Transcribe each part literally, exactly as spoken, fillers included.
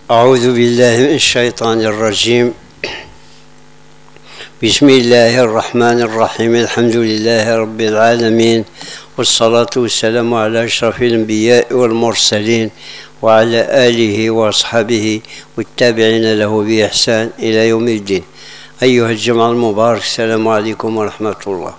أعوذ بالله من الشيطان الرجيم. بسم الله الرحمن الرحيم. الحمد لله رب العالمين، والصلاة والسلام على أشرف الأنبياء والمرسلين وعلى آله وأصحابه والتابعين له بإحسان إلى يوم الدين. أيها الجمع المبارك، السلام عليكم ورحمة الله.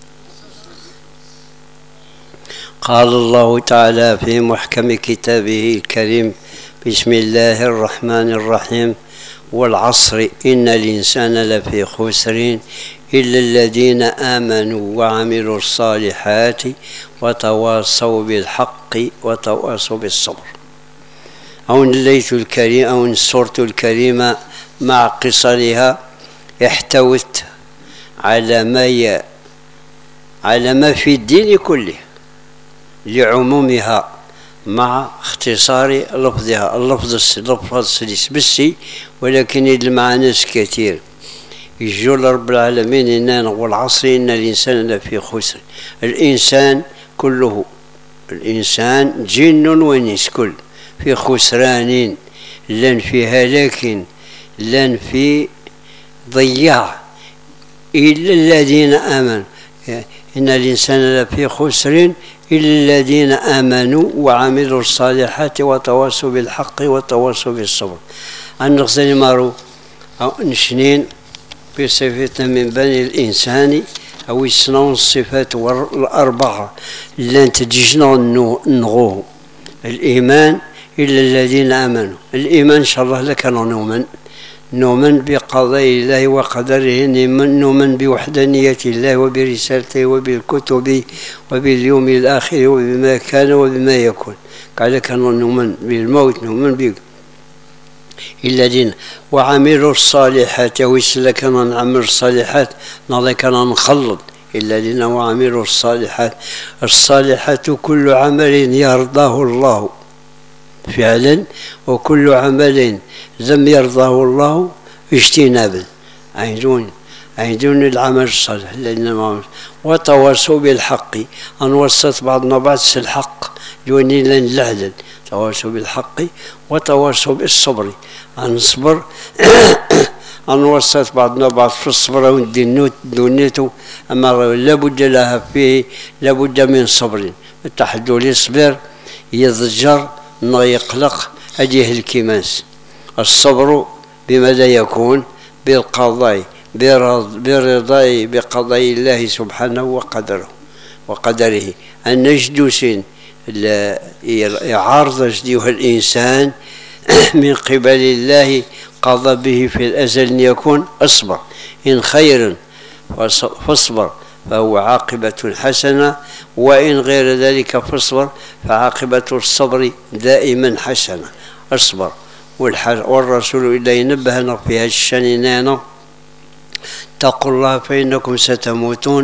قال الله تعالى في محكم كتابه الكريم: بسم الله الرحمن الرحيم. والعصر إن الإنسان لفي خسر إلا الذين آمنوا وعملوا الصالحات وتواصوا بالحق وتواصوا بالصبر. أو الليث الكريم أو السورة الكريمة مع قصرها احتوت على ما ي... على ما في الدين كله لعمومها مع اختصار لفظها. اللفظ اللفظ السبسي، ولكن المعنى كثير. يجول رب العالمين إننا والعصر إن الإنسان لفي خسر. الإنسان كله، الإنسان جن وإنس كل في خسران، لن في هلاك، لن في ضياع، إلا الذين آمنوا. إن الإنسان لفي خسر إلا الذين آمنوا وعملوا الصالحات وتواصوا بالحق وتواصوا بالصبر. أن نغزل مارو أو نشنين في صفتنا من بني الإنسان أو يصنعون الصفات الأربعة لن تجيشنا نغوه. الإيمان إلا الذين آمنوا. الإيمان إن شاء الله لك نؤمن نؤمن بقضاء الله وقدره، نؤمن بوحدانية الله وبرسالته وبالكتب وباليوم الآخر وبما كان وبما يكون. قال كان نؤمن بالموت، نؤمن به. الذين وعملوا الصالحات ويسلا كان نعمل الصالحات نضي كان نخلط. الذين وعملوا الصالحات، الصالحات كل عمل يرضاه الله فعلا، وكل عمل لم يرضاه الله اجتنابا. عيدون عيدون العمل الصالح. وتواصوا بالحق، أن وصت بعضنا بعض الحق لوني لن لعلن. تواصوا بالحق وتواصوا بالصبر، أن نصبر. أن وصت بعضنا بعض في الصبر ودنيته، أما لابد لها فيه لابد من صبر. التحدث يصبر يضجر ما يقلق أجيه الكماس. الصبر بماذا يكون؟ بالقضاء، برضاء بقضاء الله سبحانه وقدره وقدره. أن نجدوس يعارض جديه الإنسان من قبل الله قضى به في الأزل أن يكون أصبر. إن خيرا فاصبر فهو عاقبة حسنة، وإن غير ذلك فاصبر فعاقبة الصبر دائما حسنة. أصبر. والرسول إلا ينبهنا في هذا الشأن: اتقوا الله فإنكم ستموتون،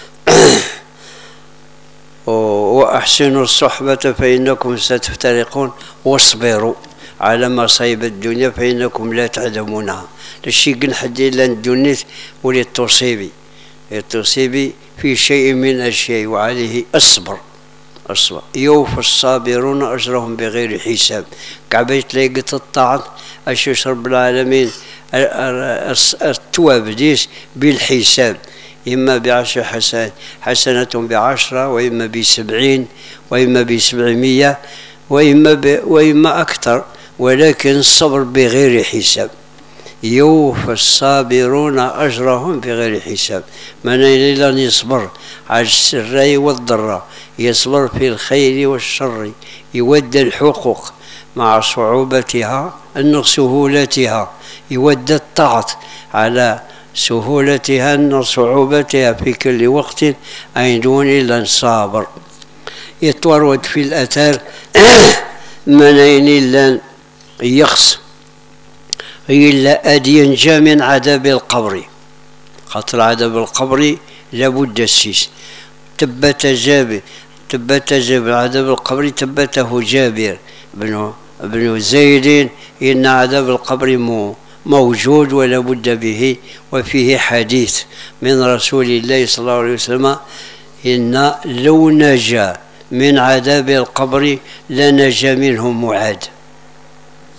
وأحسنوا الصحبة فإنكم ستفترقون، واصبروا على مصائب الدنيا فإنكم لا تعلمونها. الشيء قل حد إلا الدنيا ولتصيبي تصيبي في شيء من الشيء، وعليه أصبر. أصبر. يوفى الصابرون أجرهم بغير حساب. كعبيت لقيت الطاعة أشوش رب العالمين التواب ديس بالحساب، إما بعشر حسنات حسنة بعشرة، وإما بسبعين، وإما بسبعمية، وإما ب... وإما أكثر، ولكن الصبر بغير حساب. يوفى الصابرون أجرهم بغير حساب. من إلا يصبر على السراء والضراء، يصبر في الخير والشر، يودى الحقوق مع صعوبتها أن سهولتها، يودى الطاعة على سهولتها أن صعوبتها في كل وقت، أيدون إلا صابر. يتورد في الأثار منين إلا يخص إلا أن ينجى من عذاب القبر. خاطر عذاب القبر لابد السيس. تبت جابر تبت جابر عذاب القبر تبته جابر بن بن زيد إن عذاب القبر مو موجود ولا بد به. وفيه حديث من رسول الله صلى الله عليه وسلم: إن لو نجا من عذاب القبر لنجا منه معاذ.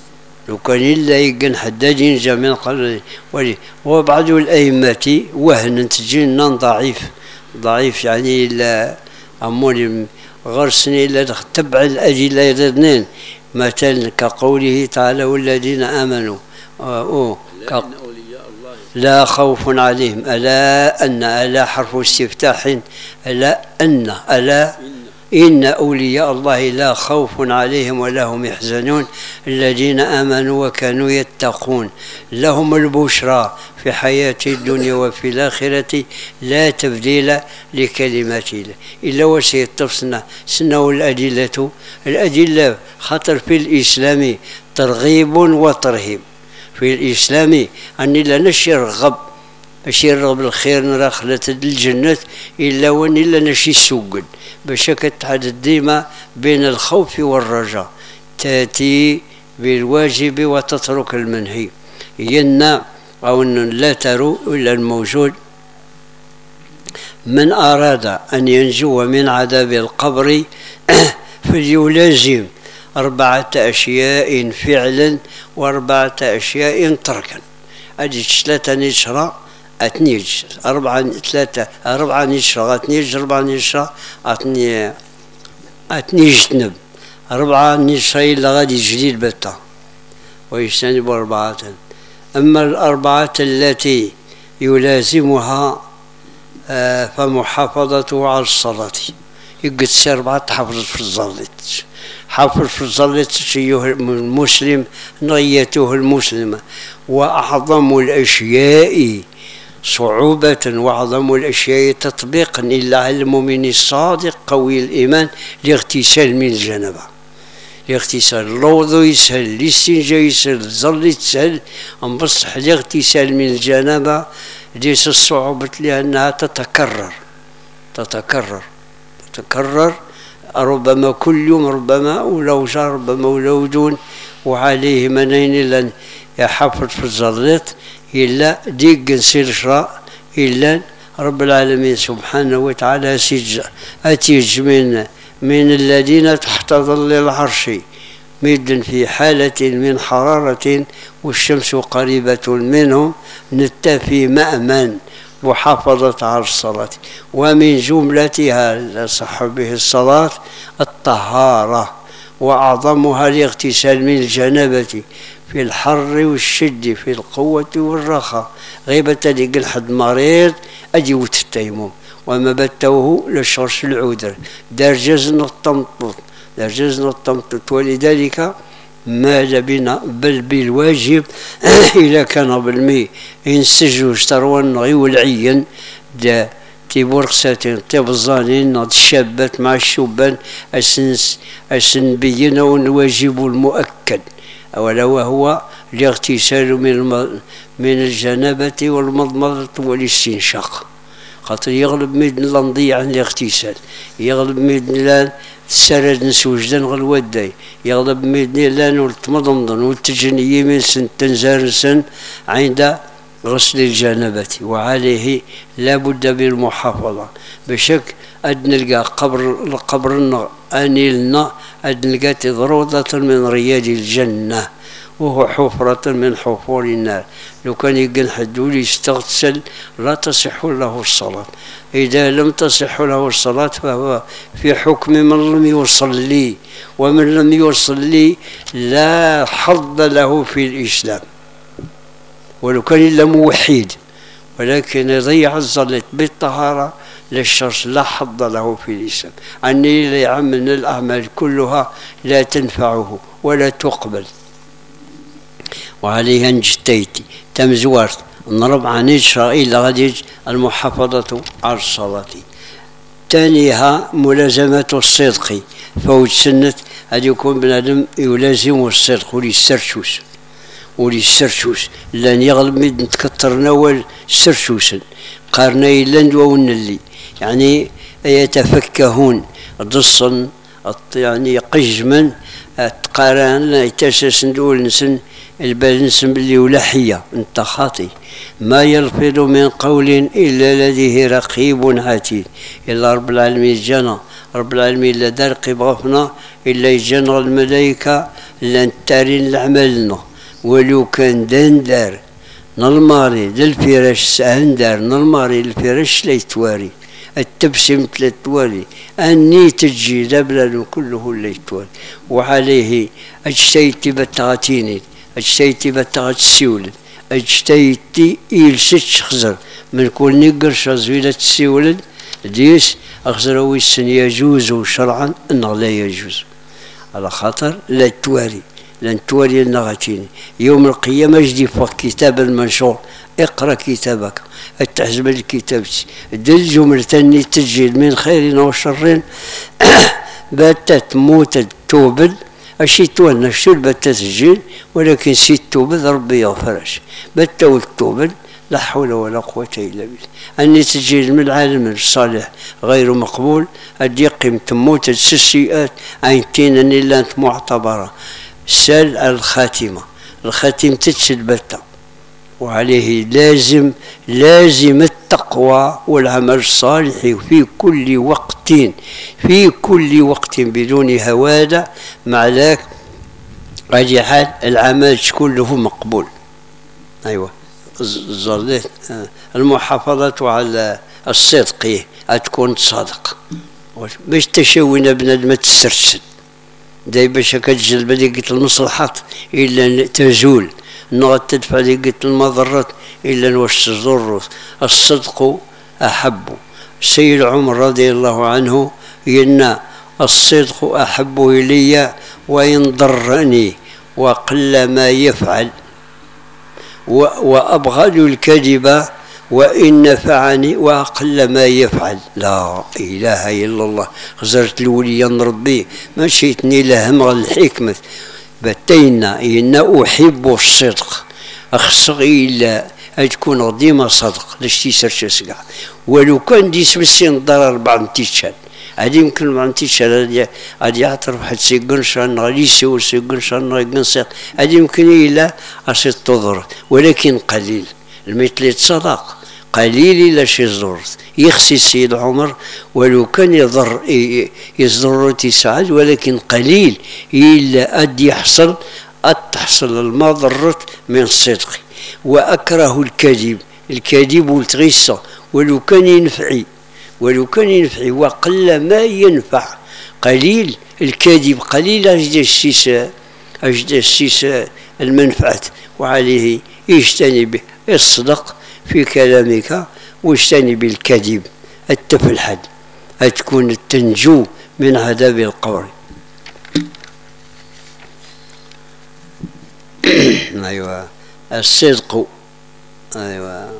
لو كان إلا يقن حداد ينجا من قبل ولي. وبعض الأئمة وهن تجينا ضعيف ضعيف يعني إلا أموني غرسني إلا تبع الأدلة يردنين مثلا كقوله تعالى والذين آمنوا أوه لا خوف عليهم ألا أن ألا حرف استفتاح ألا أن ألا إن أولياء الله لا خوف عليهم ولا هم يحزنون الذين آمنوا وكانوا يتقون لهم البشرى في حياة الدنيا وفي الآخرة لا تبديل لكلمات الله إلا وسيتصنع سنة الأدلة الأدلة خطر في الإسلام ترغيب وترهيب. في الإسلام أني لا نشي رغب باش يرغب الخير نراخلة الجنة إلا واني لا نشي سوقن باش كتحدد ديما بين الخوف والرجاء تأتي بالواجب وتترك المنهي ينا أو لا ترو إلا الموجود من أراد أن ينجو من عذاب القبر فليلازم أربعة أشياء فعلا وأربعة أشياء تركا. أجي ثلاثة نشرة أتنيج أربعة ثلاثة أربعة نشرة أتنيج أربعة نشرة أتني أتنيج تنب أربعة نشرة إلا غادي جديد بتا ويجتنب أربعة. أما الأربعة التي يلازمها آه فمحافظته على الصلاة يقد أربعة تحفظ في الزلط حافظ في الزلط شيء المسلم نيته المسلمة. وأعظم الأشياء صعوبة وأعظم الأشياء تطبيقا إلا على المؤمن الصادق قوي الإيمان لاغتسال من الجنابة. الاغتسال الوضوء يسهل الاستنجاء يسهل الظل يسهل بصح الاغتسال من الجنابة ليس الصعوبة لأنها تتكرر تتكرر تتكرر ربما كل يوم ربما ولو جار ربما ولو دون. وعليه منين لن يحفظ في الزلط إلا ديق نسير شراء إلا رب العالمين سبحانه وتعالى سيج أتيج من من الذين تحت ظل العرش مد في حالة من حرارة والشمس قريبة منهم نتفي مأمن محافظة على الصلاة. ومن جملتها صح به الصلاة الطهارة وأعظمها الاغتسال من الجنابة في الحر والشد في القوة والرخاء غيبة لقل حد مريض أجي وتتيمم وما بتوه للشرش العذر درجزنا الطمطط درجزنا الطمطط. ولذلك مال بنا بل بالواجب إذا كان بالمي ينسجوا اشتروا غي والعين دا تيبورقساتين تيبظانين الشابات مع الشبان أسنس أسن بينا والواجب المؤكد أولا وهو الاغتسال من من الجنابة والمضمضة والاستنشاق خاطر يغلب ميدن لنضيع عن الاغتسال يغلب ميدن لان السرد نسوجدان غالوداي يغلب ميدن لان والتمضمضن والتجني من سن تنزار سن عند غسل الجنابة. وعليه لا بد بالمحافظة بشك أد نلقى قبر القبر أنيلنا أد نلقى روضة من رياض الجنة وهو حفرة من حفور النار. لو كان يقن حدول يستغسل لا تصح له الصلاة. إذا لم تصح له الصلاة فهو في حكم من لم يصلي ومن لم يصلي لا حظ له في الإسلام ولو كان إلا موحد ولكن يضيع الصلاة بالطهارة للشرط لا حظ له في الإسلام. أني يعمل الأعمال كلها لا تنفعه ولا تقبل. وعليها نجتيتي تمزورت نربع عن إسرائيل غادي المحافظة على الصلاة. ثانيها ملازمة الصدق فوج سنة هذا يكون بنادم يلازم الصدق وليسترشوس وليسترشوس لأن يغلب مد نتكتر نوال استرشوسا قارني لند ونلي يعني يتفكهون ضصا يعني قجما تقارن يتاسس ندول نسن البال نسن باللي ولحية انت خاطي ما يلفظ من قول إلا لديه رقيب عتيد. إلا رب العالمين جانا رب العالمين لا رقيب غفنا إلا يجانا الملائكة إلا نتارين لعملنا ولو كان دندار نالماري للفراش ساندار نالماري للفراش لا يتواري التبسم تلتوالي أني تجي لبلل كله لا يتوالي وعليه أجتيتي بتغاتيني أجتيتي بتغات السيولد أجتيتي إلسش خزر من كل نقر شازويلة السيولد ديس أخزروي السن يجوز شرعا أنه لا يجوز على خاطر لا تواري لن تواري النغاتيني يوم القيامة جدي فوق كتاب المنشور اقرأ كتابك التحزب الكتابتي دل جملة أني تسجيل من خير وشر باتت موت توبل أشي تونا شو بات تسجيل ولكن سيت توبل ربي يغفرش باتو التوبل لا حول ولا قوة إلا بالله أني تسجيل من العالم الصالح غير مقبول أدي قيمة موت السيئات عينتين أني لا أنت معتبرة سال الخاتمة الخاتم تتسل باتا وعليه لازم لازم التقوى والعمل الصالح في كل وقت في كل وقت بدون هوادة مع ذاك غادي حال العمل كله مقبول. أيوة الزردات المحافظة على الصدق تكون صادق باش تشوينا بنادم تسترسل داي باش كتجلب لك المصلحات إلا تزول نغد تدفع لك المضرات إلا واش تضر. الصدق أحب سيد عمر رضي الله عنه ينا الصدق أحب إلي وإن ضرني وقل ما يفعل وأبغض الكذب وإن نفعني وأقل ما يفعل. لا إله إلا الله خزرت الولي ربي ما شيتني لهم غير الحكمة بتينا إن أحب الصدق أخصغي إلا تكون ديما صدق لاش تيسرش سكاع ولو كان دي سبسين ضرر بعض تيشان هادي يمكن مع تيشان هادي هادي يعترف حد سيقنشان غادي يسول سيقنشان غادي يقنصيق هادي يمكن إلا أصيد تضر ولكن قليل المثل صدق قليل إلا شي زرت يخسي السيد عمر ولو كان يضر يضر تسعد ولكن قليل إلا أدي يحصل أتحصل المضرة من الصدق. وأكره الكذب الكذب والتغيصة ولو كان ينفعي ولو كان ينفعي وقل ما ينفع قليل الكذب قليل أجد السيساء أجد السيساء المنفعة وعليه يجتنب الصدق في كلامك واجتنب الكذب التفلحد تكون تنجو من عذاب القبر. أيوة الصدق. أيوة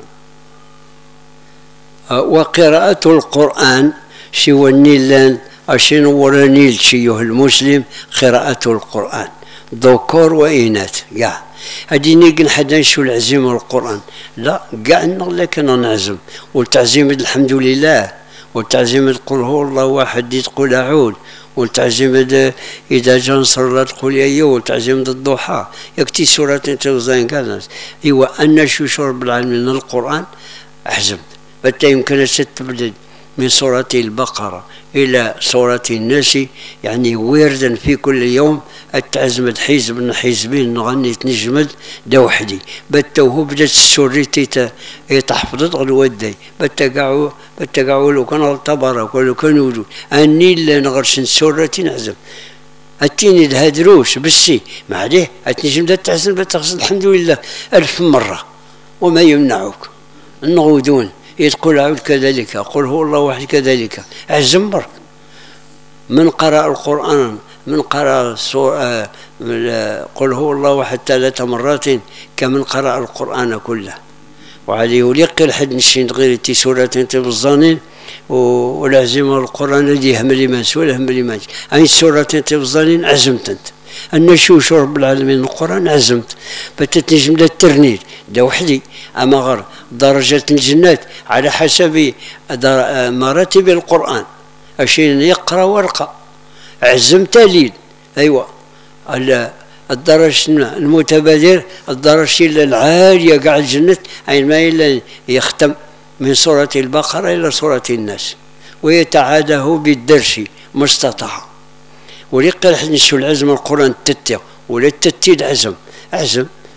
وقراءة القرآن سوى النيلان أشين ورانيل شيوه المسلم قراءة القرآن ذكور وإناث كاع هادي كاع حدا نشو العزيمة القرآن لا كاع لكن نعزم والتعزيم الحمد لله والتعزيم قل هو الله واحد تقول أعود والتعزيم إذا جاء نصر الله تقول يا أيوه والتعزيم الضحى يكتي سورة توزين كذا. أيوة أن شو شرب العالمين القرآن أحزم بتا يمكن تبدل من سورة البقرة إلى سورة الناس يعني وردا في كل يوم التعزمد حزب حزبين نغني تنجمد دا وحدي بتا وهو بدات السوريتي تحفظت غير ودي بتا كاعو بتا كاعو لو كان تبارك ولو كان وجود اني لا نغرش سورة نعزم التيني الهدروش بسي ما عليه التنجم دا تعزم بتغسل الحمد لله ألف مرة وما يمنعك النغودون يقول عود كذلك قل هو الله واحد كذلك عزم برك من قرأ القرآن من قرأ سورة قل هو الله واحد ثلاث مرات كمن قرأ القرآن كله وعليه وليق الحد نشين غير تي سورة تبظانين والعزيمة القرآن الذي هم لمن سوى هم لمن أي سورة تبظانين عزمت أنت أن شو شرب العالمين القرآن عزمت بتتنجم دا الترنيل دا وحدي أما غير درجة الجنات على حسب مراتب القرآن عشان يقرأ ورقة عزمت ليل. أيوة الدرجة المتبادر الدرجة العالية قاع الجنة أي ما إلا يختم من سورة البقرة إلى سورة الناس ويتعاده بالدرس ما استطاع ولقى نشو العزم القرآن تتي ولا تتي العزم عزم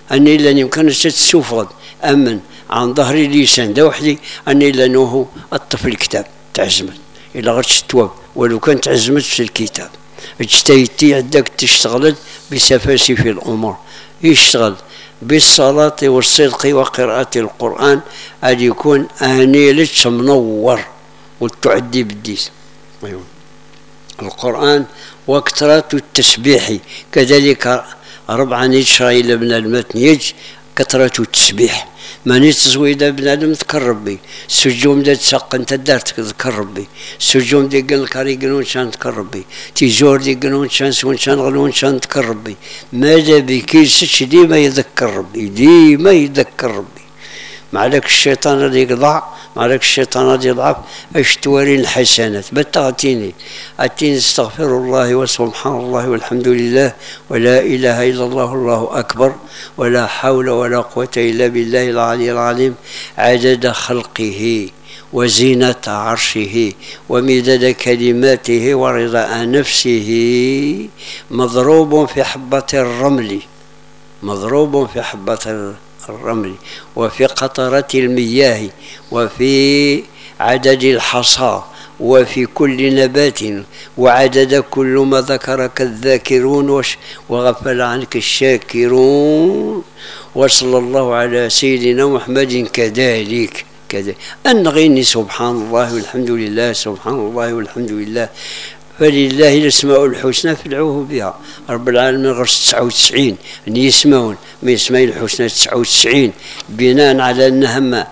أني لن يمكن تتسوفض أمن عن ظهر لسان دا وحدي أني لأنه الطفل الكتاب تعزمت إلا غير تتواب ولو كانت تعزمت في الكتاب اجتهدتي عندك تشتغل بسفاسف في الأمور يشتغل بالصلاة والصدق وقراءة القرآن أن يكون أنيلك منور وتعدي بالديس. أيوة. القرآن وكثرة التسبيح كذلك ربعا يشرع إلى ابن المتن يج كثرة التسبيح ماني تزويد بنادم تذكر ربي سجوم دا تسق انت دارت تذكر ربي سجوم دي قال كاري قلون شان تذكر ربي تيجور دي قلون شان سون شان غلون شان تذكر ربي ماذا بكيسش ديما يذكر ربي ديما يذكر ربي معلك الشيطان اللي يقضع معلك الشيطان اللي يضعف اش توارين الحسنات بتعطيني اتيني استغفر الله وسبحان الله والحمد لله ولا اله الا الله الله اكبر ولا حول ولا قوه الا بالله العلي العظيم عدد خلقه وزينة عرشه ومداد كلماته ورضاء نفسه مضروب في حبة الرمل مضروب في حبة الرمل الرمل وفي قطرة المياه وفي عدد الحصى وفي كل نبات وعدد كل ما ذكرك الذاكرون وغفل عنك الشاكرون وصلى الله على سيدنا محمد كذلك كذلك أنغيني سبحان الله والحمد لله سبحان الله والحمد لله فلله الاسماء الحسنى فادعوه بها رب العالمين غير تسعة وتسعين ان يسمعون من اسماء الحسنى تسعة وتسعين بناء على انها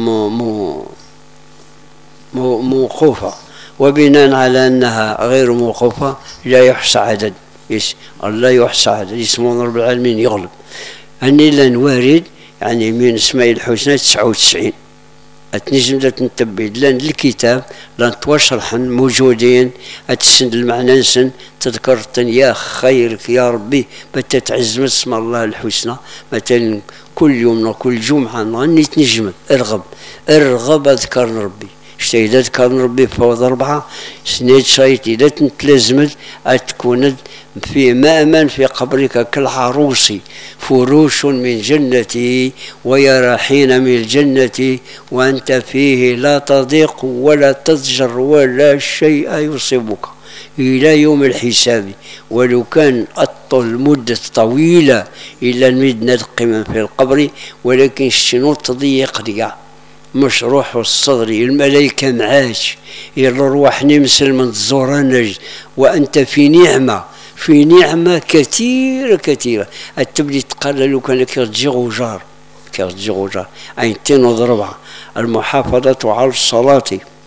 موقوفه وبناء على انها غير موقوفه لا يحصى عدد لا يحصى عدد يسمون رب العالمين يغلب اني لن وارد يعني من اسماء الحسنى تسعة وتسعين اتنجم تنتبه لان الكتاب لان توشرحا موجودين اتسند المعنى نسن تذكرت يا خيرك يا ربي متى تعزم اسم الله الحسنى مثلا كل يوم وكل جمعه اني تنجم ارغب ارغب اذكر ربي شتي اذا ذكر ربي فوض اربعه سنيت شايت اذا تلزمت تكون في مأمن في قبرك كالعروس فروش من جنتي ويراحين من الجنة وأنت فيه لا تضيق ولا تضجر ولا شيء يصيبك إلى يوم الحساب ولو كان أطول مدة طويلة إلى المدنة القمم في القبر ولكن الشنو تضيق رجع مش روح الصدر الملائكة معاش الروح نمسل من الزورانج وأنت في نعمة في نعمة كثيرة كثيرة التبلي تقال لو كان كيرجي غجار كيرجي غجار عينتين وضربها المحافظة على الصلاة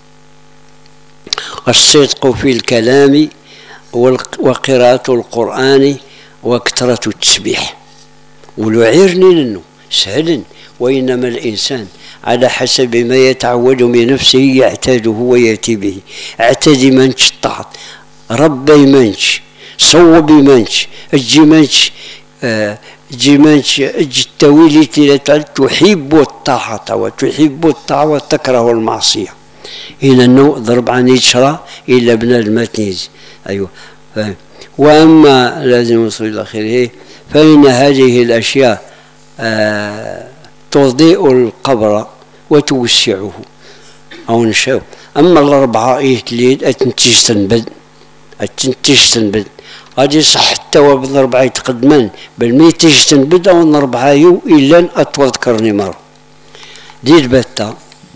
الصدق في الكلام وقراءة القرآن وكثرة التسبيح ولو عيرني لنو سهل وإنما الإنسان على حسب ما يتعود من نفسه يعتاده ويأتي به اعتدي منش طاعت ربي منش صوب منش اجي منش آه اجي منش اجي التويلي تحب الطاعة وتحب الطاعة وتكره المعصية هنا النوع ضرب عن يشرى إلا ابن المتنيز أيوه فهم. وأما لازم نوصل إلى آخره فإن هذه الأشياء آه تضيء القبر وتوسعه أو نشاو أما الأربعة إيتليد أتنتج تنبد أتنتج تنبد غادي صح حتى وبن أربعة يتقدمان بل ما يتج تنبد أو أربعة يو إلا أطول ذكرني مرة دير باتا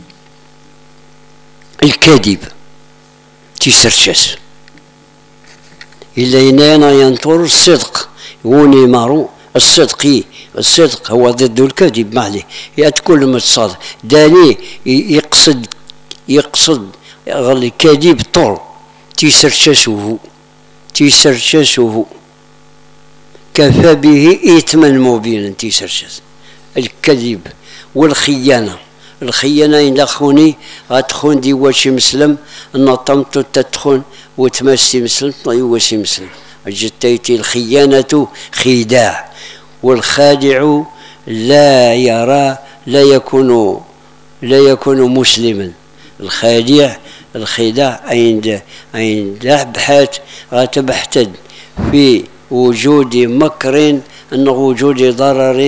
الكذب تيسرشاس إلا ينانا ينطر الصدق يوني مارو الصدق الصدق هو ضد الكذب معليه يأتكل متصادق داني يقصد يقصد الكذب طول تيسرشاسه تيسرشاسه كفى به إثما مبينا تيسرشاس الكذب والخيانة الخيانة إن أخوني غتخون دي واشي مسلم نطمتو تتخون وتماسي مسلم واشي مسلم جتيتي الخيانة خداع والخادع لا يرى لا يكون لا يكون مسلما الخادع الخداع عند عند بحث غتبحث في وجود مكر ان وجود ضرر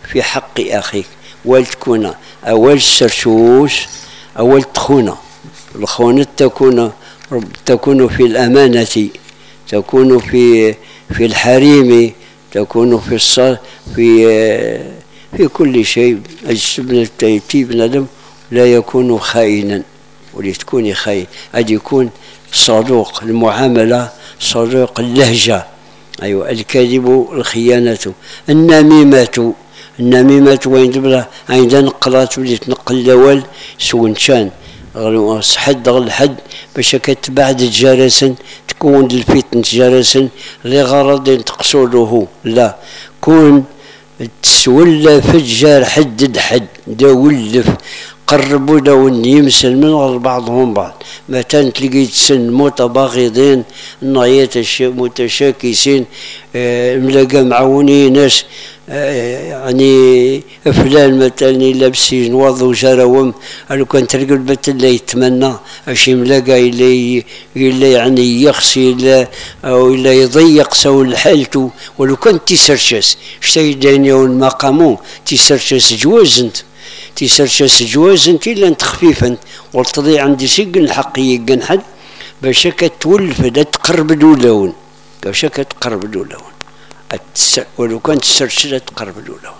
في حق أخيك، ولتكون أول السرشوش أول تخونة. الخونة تكون تكون في الأمانة، تكون في في الحريم، تكون في الصلاة، في في كل شيء. السبن التيتي بنادم لا يكون خائنا، ولتكوني خائن أن يكون صدوق المعاملة، صدوق اللهجة. أيوة، الكذب الخيانة، النميمة. النميمة وين تبلا عندها نقلات ولي تنقل الأول سونشان حد غل حد باش كتبعد جالسا تكون الفتن جالسا لغرض تقصده. لا، كون تسولف الجار حدد حد دا ولف قربوا داون يمسل من غير بعضهم بعض. مثلا تلقي تسن متباغضين نغيات متشاكسين، اه ملاقا معوني ناس اه يعني فلان مثلا لابس نواض وجراوم، لو كان تلقى البت اللي يتمنى اش ملاقا اللي اللي يعني يخصي لا او الا يضيق سول حالته، ولو كان تيسرشس شتي دانيا والمقامو تيسرشس جوازنت تيسرشس جواز انت الا انت خفيفا والتضيع عندي سيق الحق يقن حد باش كتولف تقرب دولون باش كتقرب دولون ولو كانت تسرشس تقرب دولون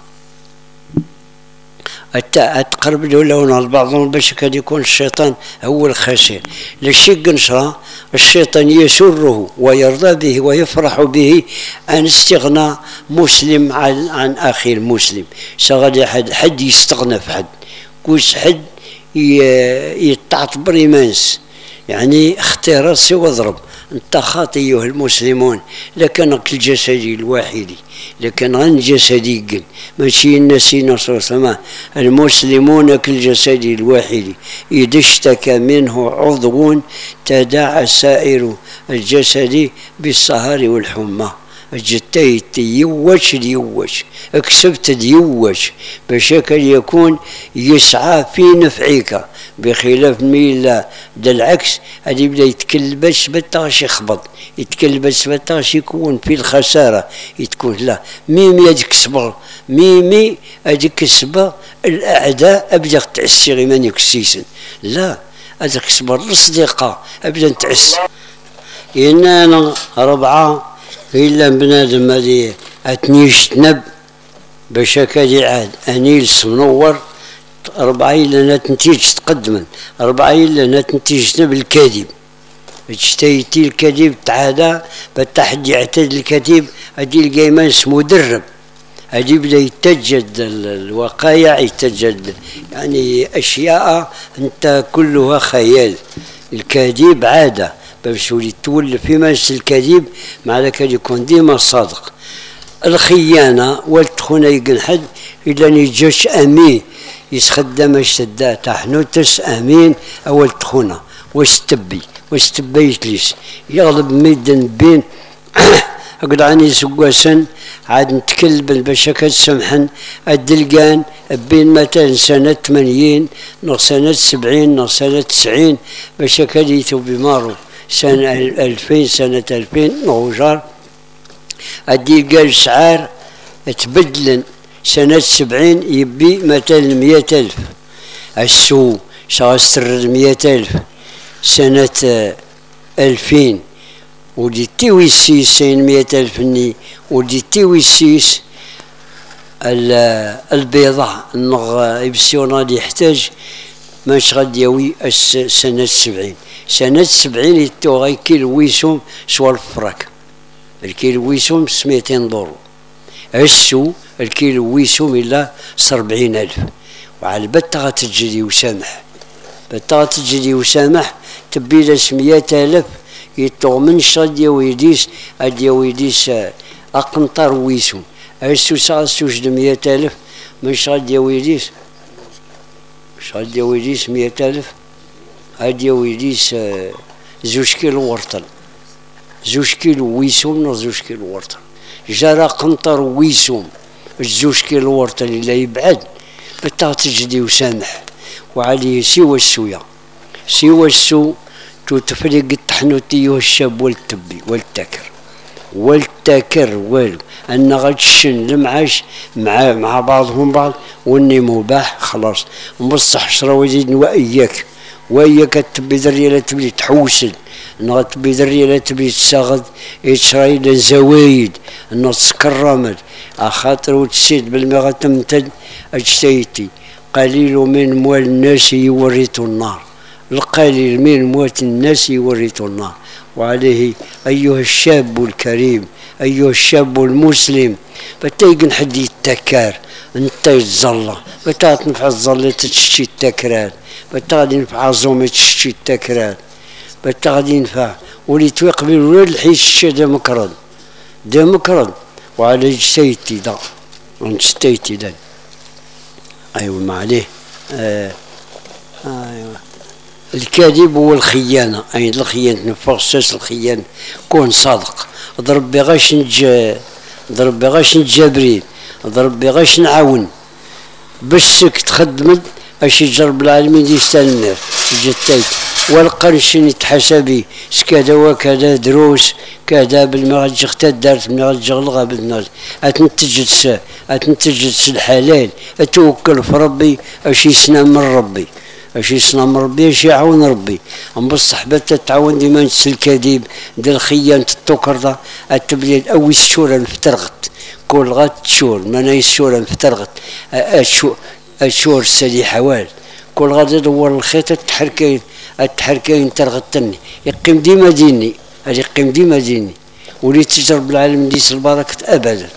تقرب دولون على بعضهم باش كان يكون الشيطان هو الخاسر. للشيق نشرة الشيطان يسره ويرضى به ويفرح به أن استغنى مسلم عن, عن أخي المسلم. شغل حد حد يستغنى في حد، كوش حد يتعتبر إيمانس، يعني اختار راسي واضرب انت خاطئ ايها المسلمون، لكن الجسدي الواحدي، لكن غن جسدي ماشي الناس نصر المسلمون كالجسد الواحد، إذا اشتكى منه عضو تداعى سائر الجسد بالسهر والحمى. الجتاي تيوش ديوش اكسبت ديوش بشكل يكون يسعى في نفعك، بخلاف ميلا دا العكس هذا يبدا يتكلبش بتاش يخبط، يتكلبش بتاش يكون في الخساره، يتكون لا ميمي هذيك الصبر ميمي هذيك الصبر الاعداء ابدا تعسي غير ماني كسيسن، لا هذاك الصبر الاصدقاء ابدا تعس. ان انا ربعه إلا بنادم هذه أتنيش تنب باش كادي عاد أنيلس منور أربعة إلا نتنتيج تقدما أربعة إلا نتنتيج تنب الكذب اجتيتي الكذب تعادى بتحد يعتاد الكذب هدي القيمان اسمه درب، هدي بدا يتجد الوقايع يتجد يعني أشياء أنت كلها خيال. الكذب عادة باش ولي تولف في مجلس الكذب مع ذلك يكون ديما صادق. الخيانة والتخونة يقن حد إلا نيجاش أمين يسخدم الشدة تحنوتس أمين أول تخونة واش تبي واش تبي يجلس يغلب ميدن بين أقول عني سقوسا عاد نتكلم باش كتسمحن الدلقان بين مثلا سنة ثمانين نص سنة سبعين نص سنة تسعين باش كديتو بمارو سنة ألفين سنة ألفين نوجار أدي قال سعار تبدلن سنة سبعين يبي مثلا مية ألف السو شاستر مية ألف سنة ألفين ودي تيوي السيس سين مية ألف ني ودي تيوي السيس البيضاء النغ إبسيونال يحتاج ماش غادي يوي سنة سبعين سنة سبعين يتوغي كيلو ويسوم سوا الفراك الكيلو ويسوم سميتين دورو السو الكيلو ويسوم إلا سربعين ألف وعلى بتا غتجري وسامح بتا غتجري وسامح تبي لاس مية ألف يتوغ من شاد يويديس هاد يويديس أقنطار ويسوم السو ساسوش مية ألف من شاد يويديس شاد يويديس مية ألف هاد يويديس زوج كيلو ورطل زوج كيلو ويسوم نو زوج كيلو ورطل جرى قنطر ويسوم زوج كيلو ورطل اللي يبعد بتا تجدي وسامح وعليه سوى السويا سوى السو تفرق التحنوتي والشاب والتبي والتكر والتكر والو، أن غتشن المعاش مع مع بعضهم بعض واني مباح خلاص. بصح عشرة وزيد وإياك وإياك تبي ذرية لا تبي تحوسل، أن تبي ذرية لا تبي تساغد يتشري لزوايد أن تسكرمل خاطر وتسيد بالمغة تمتد اجتيتي. قليل من أموال الناس يورث النار، القليل من أموال الناس يورث النار. وعليه أيها الشاب الكريم، أيها الشاب المسلم، فتيقن حد يتكار انت يتزلى، فتا تنفع الزلة تشتي التكرار، فتا غادي ينفع عزومة تشتي التكرار، فتا غادي ينفع ولي توقبل ولا الحيش الشي دا مكرد دا مكرد. وعلى جتيتي دا ونستيتي دا أيوة ما عليه. آه. أيوة. الكذب هو الخيانة، أي الخيانة نفرسس الخيانة، كون صادق، ضرب بغاش نج ضرب بغاش نجابرين، ضرب بغاش نعاون بسك تخدمت اش يجرب العالمين يستنى جتيت والقرش يتحسبي كذا وكذا دروس كذا بالمغجغ تدارت بالمغجغ لغا بالناس اتنتج السا اتنتج الحلال اتوكل في ربي اش يسنى من ربي اش يسنى من ربي اش يعاون ربي. ام بصح بات تعاون ديما نتس الكذب ديال الخيانة التوكرضة التبليد او الشورى مفترغت كل غات شور مانا الشورى مفترغت الشور الشور السالي حوال كل غادي دور الخيط التحركين التحركين ترغتني يقيم ديما ديني هذا يقيم ديما ديني ولي تجرب العالم ديس البركة ابدا.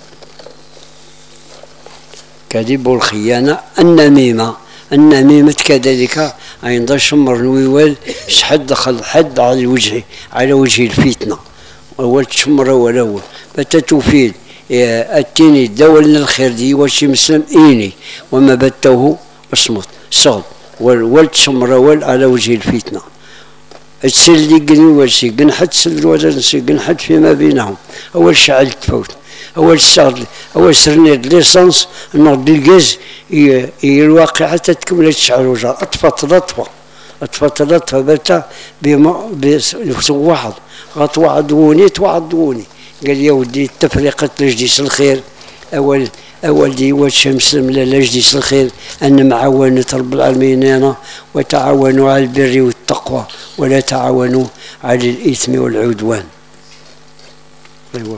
كذب والخيانة. النميمة النميمة كذلك عند شمر الويوال شحد دخل حد على الوجه على وجه الفتنة أول تشمر أول أول فتتوفيد التيني دولنا الخير دي واش مسلم إيني وما بتوه اصمت صغد والولد شمر أول على وجه الفتنة تسلي قني والسي قنحت سل وزنسي قنحت فيما بينهم أول شعل تفوت أول شغل أول سرنيد ليسانس النهض بالجاز الواقعة تكمل تشعل وجه أطفت لطفة أطفت لطفة بتا بواحد غتوعدوني توعدوني قال يا ودي التفرقة لجديس الخير أول أول دي واش مسلم لجديس الخير أن معاونة رب العالمين أنا وتعاونوا على البر والتقوى ولا تعاونوا على الإثم والعدوان. أيوة.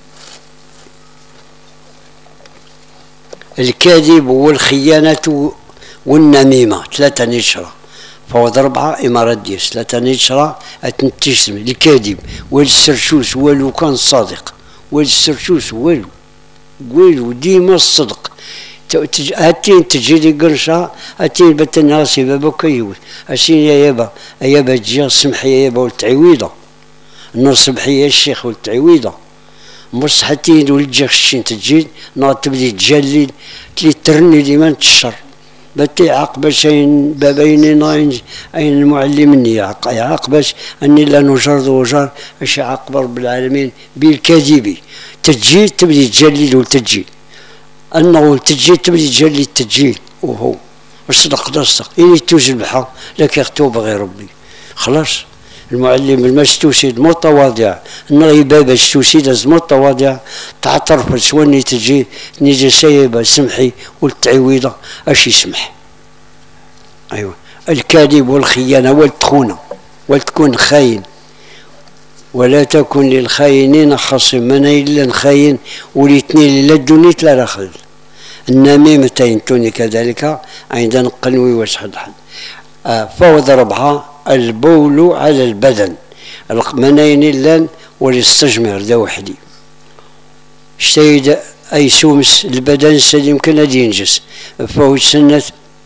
الكذب والخيانة والنميمة ثلاثة نشرة فوض أربعة إمارات ديس ثلاثة نشرة أتنتجسم الكذب والسرشوس والو كان صادق والسرشوس والو والو ديما الصدق هاتين تجي لي قرشة هاتين بتن راسي بابا كيوت هاتين يا يابا يابا تجي سمحي يا يابا والتعويضة النار سمحي يا الشيخ والتعويضة بص حتى ولد الشين تجي نار تبدي تجلد تلي ترني ديما تشر بتي عقباش اين بابين ناين اين المعلمني عقباش اني لا نجرد وجار اش عقب رب العالمين بالكذب تجي تبدي تجلد وتجي انه تجي تبدي تجلد تجي وهو الصدق ده الصدق إني توجد بحق لك يختوب غير ربي خلاص. المعلم المستوسيد متواضع النغي بابا السوسيد متواضع تعترف سواني تجي نيجي سايبه سمحي والتعويضه اش يسمح. ايوه. الكذب والخيانه والتخونه وتكون خاين ولا تكن للخاينين خصم من الا خاين وليتني لا دونيت لا رخل. النميمتين توني كذلك عندنا قنوي وشحد حد. آه فوض ربعها البول على البدن المنين اللان والاستجمر ذا وحدي شتيد اي سومس البدن سد يمكن ان ينجس فوت سنة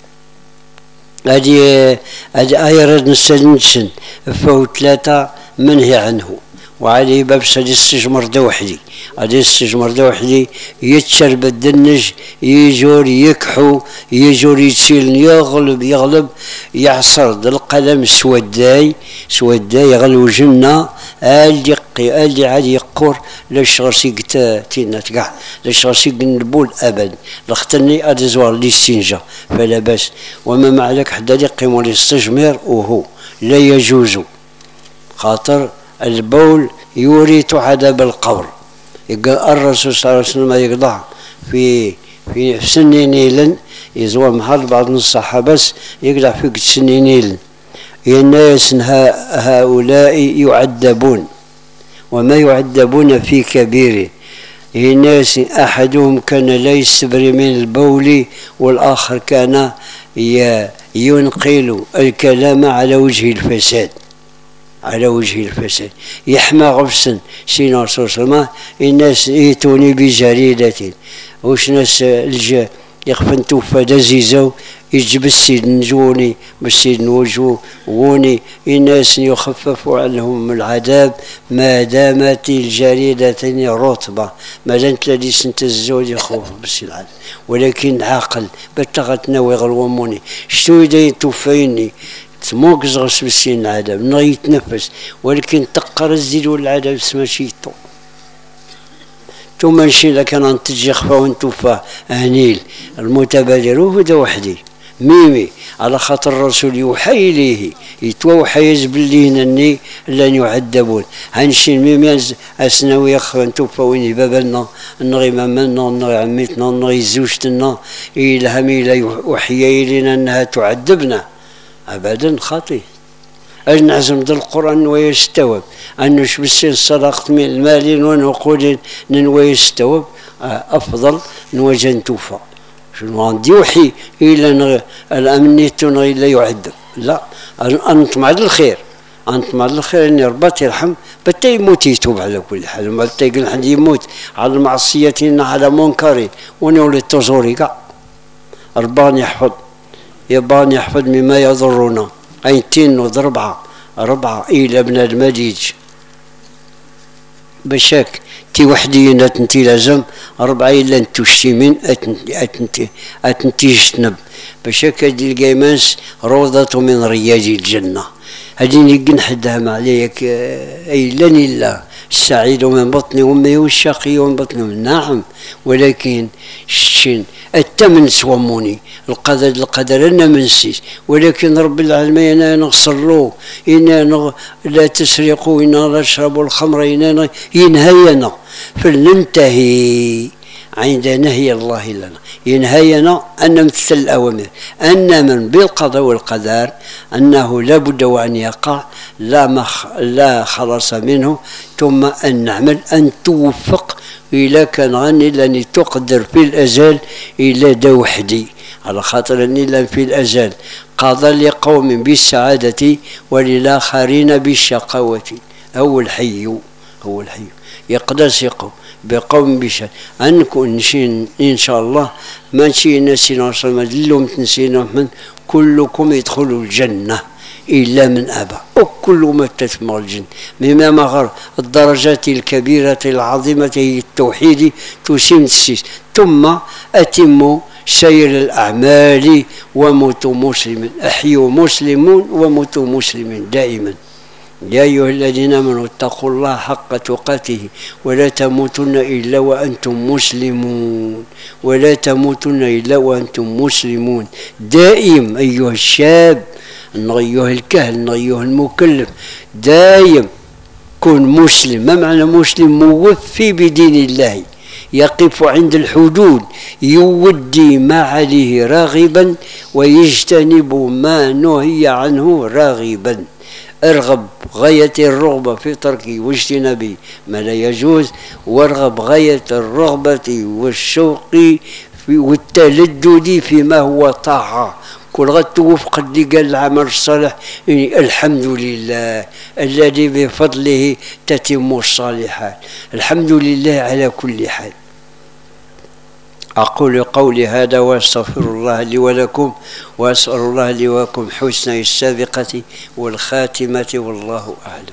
هذه هذه اي رد نسن فوت ثلاثة منهي عنه وعليه باب سد استجمر ذا وحدي هذا استجمر ذا وحدي يتشرب الدنج يجور يكحو يجور يتسيل يغلب يغلب يعصر القلم سوداي سوداي يغلو جنة اللي يقي اللي عادي يقور لاش غاسي تينا تقع لاش غاسي البول ابد لختني ادزوار لي استنجا فلا باس وما معلك حدا يقيم ويستجمر وهو لا يجوز خاطر البول يورث عذاب القبر الرسول صلى الله عليه وسلم يقضع في في سنين يزوى محل بعض الصحابة بس يقضع في سنين. الناس هؤلاء يعذبون وما يعذبون في كبير. الناس أحدهم كان لا يستبري من البول والآخر كان ينقل الكلام على وجه الفساد على وجه الفساد يحمى غفصا سيدنا الرسول صلى الله عليه وسلم. الناس يأتوني بجريدة وش ناس الجا يخفن توفى دزيزو يجب السيد نجوني بالسيد نوجو ووني. الناس يخفف عنهم العذاب ما دامت الجريدة رطبة ما دامت لدي سنت الزوج يخوف بالسيد العذاب. ولكن عاقل بتغتنا ويغلوموني شتو يدين توفيني تموك زغس بالسين العذاب نغي يتنفس ولكن تقر الزيد والعذاب اسمه شيطو ثم نشي لك انا نتجي خفا ونتوفى هنيل المتبادر وهذا وحدي ميمي على خاطر الرسول يوحي إليه يتوحى يزبلين أني لن يعذبون هنشي ميمي أسنوي يخفى توفى ويني بابلنا نغي مامنا نغي عميتنا نغي زوجتنا إلهمي لا يوحي إلينا أنها تعذبنا أبدا خاطئ. أجل نعزم ذا القرآن ويستوب أنه شبسين صدقت من المال ونقول ننوي يستوب أفضل نوجن توفى شنو عندي وحي إلا الأمنيت نغي لا يعذب لا أنطمع الخير أنطمع الخير أني ربط يرحم بتا يموت يتوب على كل حال ما بتا يقول حد يموت على المعصية على منكر ونولي التزوري كاع ربان يحفظ يبان يحفظ مما يضرنا عينتين وضربعة ربعة إلى ابن المديج بشك تي وحدي نتنتي لازم ربعة إلا انتو شتيمين أتنتي أتنتي أتنتي جتنب بشك هادي القيماس روضة من رياض الجنة هادي نقن حدها معليك أي لن إلا السعيد من بطن أمي والشقي من بطن أمي نعم ولكن الشين التمن سوموني القدر القدر أنا منسيس ولكن رب العالمين أنا نصلوا إنا لا تسرقوا إنا لا تشربوا الخمر إنا ينهينا فلننتهي عند نهي الله لنا ينهينا أن نمثل الأوامر أن من بالقضاء والقدر أنه لابد وأن يقع لا مخ لا خلاص منه ثم أن نعمل أن توفق إلى كان غني لأني تقدر في الأزل إلى دوحدي على خاطر أني لن في الأزل قضى لقوم بالسعادة وللآخرين بالشقاوة هو الحي هو الحي يقدس يقوم بقوم بشأن أنكم نشين إن شاء الله ما نشي نسينا صلى الله تنسينا من كلكم يدخلوا الجنة إلا من أبى وكل ما تثمر الجنة مما مغر الدرجات الكبيرة العظيمة هي التوحيد تسين السيس ثم أتموا سير الأعمال وموتوا مسلمين أحيوا مسلمون وموتوا مسلمين دائما. يا أيها الذين آمنوا اتقوا الله حق تقاته ولا تموتن إلا وأنتم مسلمون ولا تموتن إلا وأنتم مسلمون دائم أيها الشاب أيها الكهل أيها المكلف دائم كن مسلم. ما معنى مسلم؟ موفي بدين الله يقف عند الحدود يودي ما عليه راغبا ويجتنب ما نهي عنه راغبا. ارغب غاية الرغبة في ترك واجتناب ما لا يجوز وارغب غاية الرغبة والشوق والتلذذ فيما هو طاعة. كل غد توفق اللي قال العمل الصالح الحمد لله الذي بفضله تتم الصالحات الحمد لله على كل حال. أقول قولي هذا وأستغفر الله لي ولكم وأسأل الله لي ولكم حسن السابقة والخاتمة والله أعلم.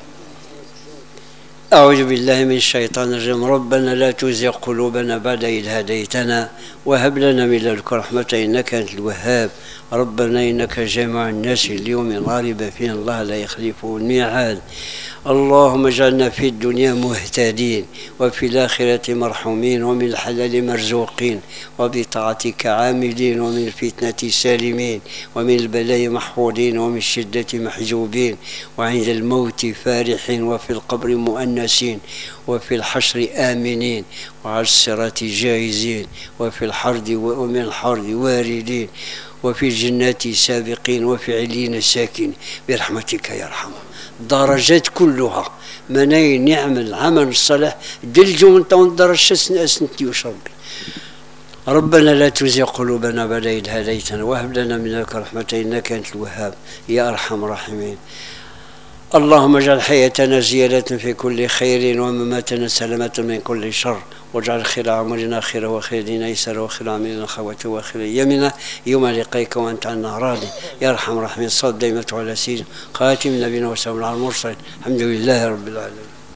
أعوذ بالله من الشيطان الرجيم. ربنا لا تزغ قلوبنا بعد إذ هديتنا وهب لنا من لدنك رحمة إنك أنت الوهاب. ربنا إنك جامع الناس اليوم لا ريب فيه الله لا يخلفه الميعاد. اللهم اجعلنا في الدنيا مهتدين وفي الآخرة مرحومين ومن الحلال مرزوقين وبطاعتك عاملين ومن الفتنة سالمين ومن البلاء محفوظين ومن الشدة محجوبين وعند الموت فارحين وفي القبر مؤنسين وفي الحشر آمنين وعلى الصراط جائزين وفي الحرد ومن الحرد واردين وفي الجنات سابقين وفي عليين ساكن برحمتك يا ارحم. درجات كلها مناي نعمل عمل صالح دلجو انت درجة سنتي وشرب. ربنا لا تزغ قلوبنا بعد إذ هديتنا وهب لنا منك رحمة إنك أنت الوهاب يا أرحم الراحمين. اللهم اجعل حياتنا زيادة في كل خير ومماتنا سلامة من كل شر واجعل خير عمرنا خير وخير دينا يسر وخير عملنا خوة وخير يمنا يوم لقيك وانت عنا راضي يا ارحم الراحمين. صل دائمة على سيدنا خاتم نبينا وسلام على المرسلين الحمد لله رب العالمين.